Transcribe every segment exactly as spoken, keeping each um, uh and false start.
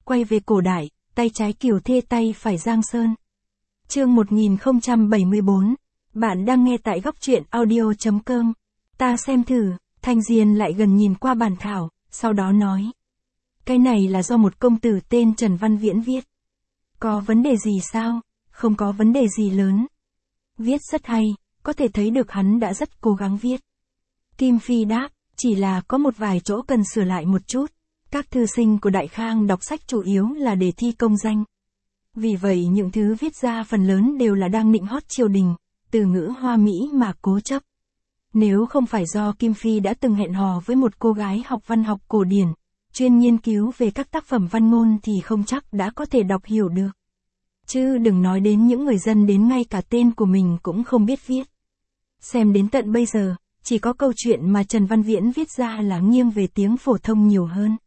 quay về cổ đại, tay trái Kiều Thê tay phải Giang Sơn. Chương một nghìn không trăm bảy mươi bốn. Bạn đang nghe tại góc truyện audio chấm com. Ta xem thử, Thanh Diên lại gần nhìn qua bản thảo, sau đó nói. Cái này là do một công tử tên Trần Văn Viễn viết. Có vấn đề gì sao? Không có vấn đề gì lớn. Viết rất hay, có thể thấy được hắn đã rất cố gắng viết. Kim Phi đáp, chỉ là có một vài chỗ cần sửa lại một chút. Các thư sinh của Đại Khang đọc sách chủ yếu là để thi công danh. Vì vậy những thứ viết ra phần lớn đều là đang nịnh hót triều đình, từ ngữ hoa mỹ mà cố chấp. Nếu không phải do Kim Phi đã từng hẹn hò với một cô gái học văn học cổ điển, chuyên nghiên cứu về các tác phẩm văn ngôn thì không chắc đã có thể đọc hiểu được. Chứ đừng nói đến những người dân đến ngay cả tên của mình cũng không biết viết. Xem đến tận bây giờ, chỉ có câu chuyện mà Trần Văn Viễn viết ra là nghiêng về tiếng phổ thông nhiều hơn.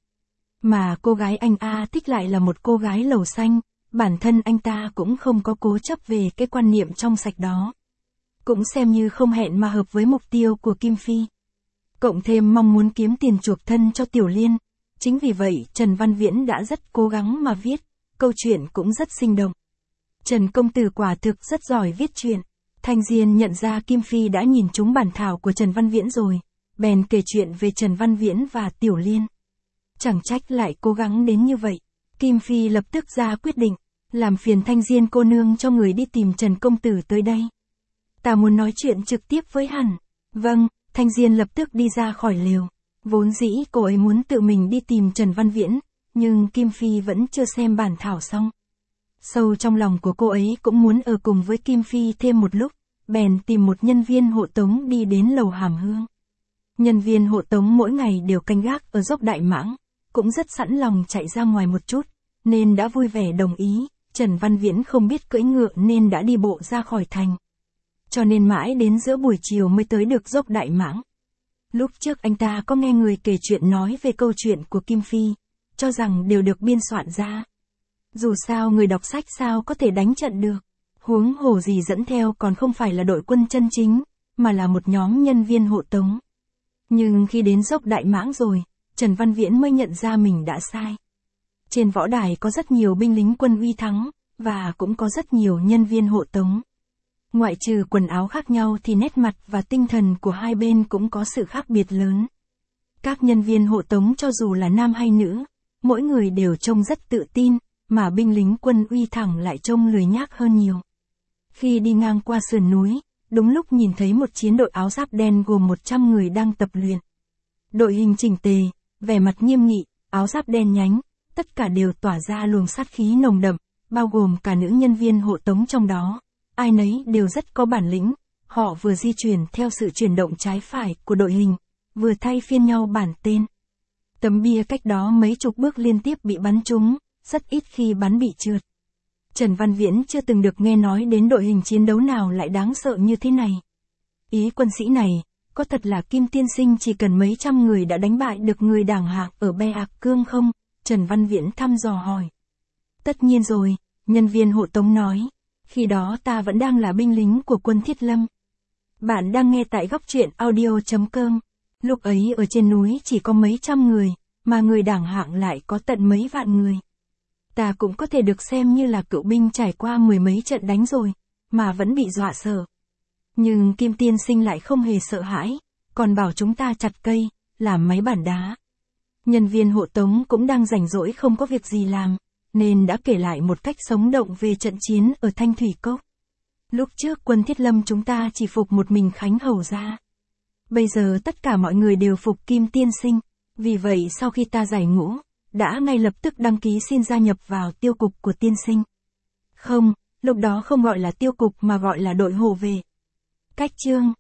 Mà cô gái anh A thích lại là một cô gái lầu xanh, bản thân anh ta cũng không có cố chấp về cái quan niệm trong sạch đó. Cũng xem như không hẹn mà hợp với mục tiêu của Kim Phi. Cộng thêm mong muốn kiếm tiền chuộc thân cho Tiểu Liên. Chính vì vậy Trần Văn Viễn đã rất cố gắng mà viết, câu chuyện cũng rất sinh động. Trần công tử quả thực rất giỏi viết chuyện. Thanh Diên nhận ra Kim Phi đã nhìn trúng bản thảo của Trần Văn Viễn rồi, bèn kể chuyện về Trần Văn Viễn và Tiểu Liên. Chẳng trách lại cố gắng đến như vậy. Kim Phi lập tức ra quyết định, làm phiền Thanh Diên cô nương cho người đi tìm Trần công tử tới đây. Ta muốn nói chuyện trực tiếp với hắn. Vâng, Thanh Diên lập tức đi ra khỏi lều. Vốn dĩ cô ấy muốn tự mình đi tìm Trần Văn Viễn, nhưng Kim Phi vẫn chưa xem bản thảo xong. Sâu trong lòng của cô ấy cũng muốn ở cùng với Kim Phi thêm một lúc, bèn tìm một nhân viên hộ tống đi đến lầu Hàm Hương. Nhân viên hộ tống mỗi ngày đều canh gác ở dốc Đại Mãng, cũng rất sẵn lòng chạy ra ngoài một chút, nên đã vui vẻ đồng ý. Trần Văn Viễn không biết cưỡi ngựa nên đã đi bộ ra khỏi thành. Cho nên mãi đến giữa buổi chiều mới tới được dốc Đại Mãng. Lúc trước anh ta có nghe người kể chuyện nói về câu chuyện của Kim Phi, cho rằng đều được biên soạn ra. Dù sao người đọc sách sao có thể đánh trận được, huống hồ gì dẫn theo còn không phải là đội quân chân chính, mà là một nhóm nhân viên hộ tống. Nhưng khi đến dốc Đại Mãng rồi, Trần Văn Viễn mới nhận ra mình đã sai. Trên võ đài có rất nhiều binh lính quân uy thắng, và cũng có rất nhiều nhân viên hộ tống. Ngoại trừ quần áo khác nhau thì nét mặt và tinh thần của hai bên cũng có sự khác biệt lớn. Các nhân viên hộ tống cho dù là nam hay nữ, mỗi người đều trông rất tự tin, mà binh lính quân uy thẳng lại trông lười nhác hơn nhiều. Khi đi ngang qua sườn núi, đúng lúc nhìn thấy một chiến đội áo giáp đen gồm một trăm người đang tập luyện. Đội hình chỉnh tề, vẻ mặt nghiêm nghị, áo giáp đen nhánh, tất cả đều tỏa ra luồng sát khí nồng đậm, bao gồm cả nữ nhân viên hộ tống trong đó. Ai nấy đều rất có bản lĩnh, họ vừa di chuyển theo sự chuyển động trái phải của đội hình, vừa thay phiên nhau bản tên. Tấm bia cách đó mấy chục bước liên tiếp bị bắn trúng, rất ít khi bắn bị trượt. Trần Văn Viễn chưa từng được nghe nói đến đội hình chiến đấu nào lại đáng sợ như thế này. Ý quân sĩ này, có thật là Kim tiên sinh chỉ cần mấy trăm người đã đánh bại được người đảng hạng ở Be Ạc Cương không? Trần Văn Viễn thăm dò hỏi. Tất nhiên rồi, nhân viên hộ tống nói. Khi đó ta vẫn đang là binh lính của quân Thiết Lâm. Bạn đang nghe tại góc truyện audio chấm com. Lúc ấy ở trên núi chỉ có mấy trăm người, mà người đảng hạng lại có tận mấy vạn người. Ta cũng có thể được xem như là cựu binh trải qua mười mấy trận đánh rồi, mà vẫn bị dọa sợ. Nhưng Kim tiên sinh lại không hề sợ hãi, còn bảo chúng ta chặt cây, làm máy bản đá. Nhân viên hộ tống cũng đang rảnh rỗi không có việc gì làm, nên đã kể lại một cách sống động về trận chiến ở Thanh Thủy Cốc. Lúc trước quân Thiết Lâm chúng ta chỉ phục một mình Khánh Hầu ra. Bây giờ tất cả mọi người đều phục Kim tiên sinh, vì vậy sau khi ta giải ngũ, đã ngay lập tức đăng ký xin gia nhập vào tiêu cục của tiên sinh. Không, lúc đó không gọi là tiêu cục mà gọi là đội hộ vệ. Cách chương